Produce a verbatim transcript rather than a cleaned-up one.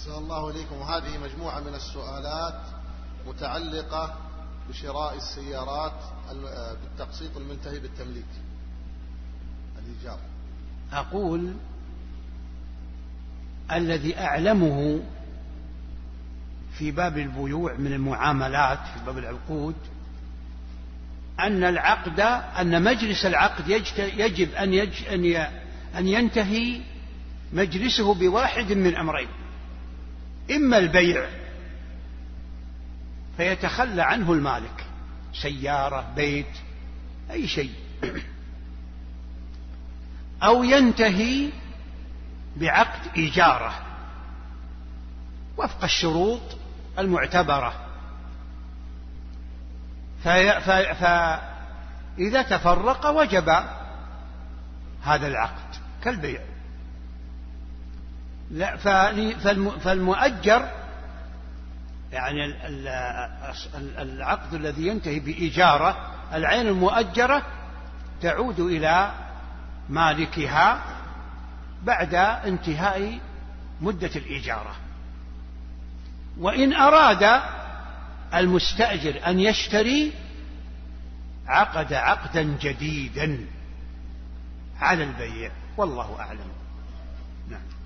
أحسن الله إليكم. وهذه مجموعة من السؤالات متعلقة بشراء السيارات بالتقسيط المنتهي بالتمليك الإيجار. أقول الذي أعلمه في باب البيوع من المعاملات في باب العقود أن العقد أن مجلس العقد يجب أن, يج أن ينتهي مجلسه بواحد من أمرين: إما البيع فيتخلى عنه المالك، سيارة، بيت، أي شيء، أو ينتهي بعقد إيجارة وفق الشروط المعتبرة. فإذا تفرق وجب هذا العقد كالبيع. لا فالمؤجر يعني العقد الذي ينتهي بإجارة، العين المؤجرة تعود إلى مالكها بعد انتهاء مدة الإجارة. وإن أراد المستأجر أن يشتري عقد عقدا جديدا على البيع، والله أعلم. نعم.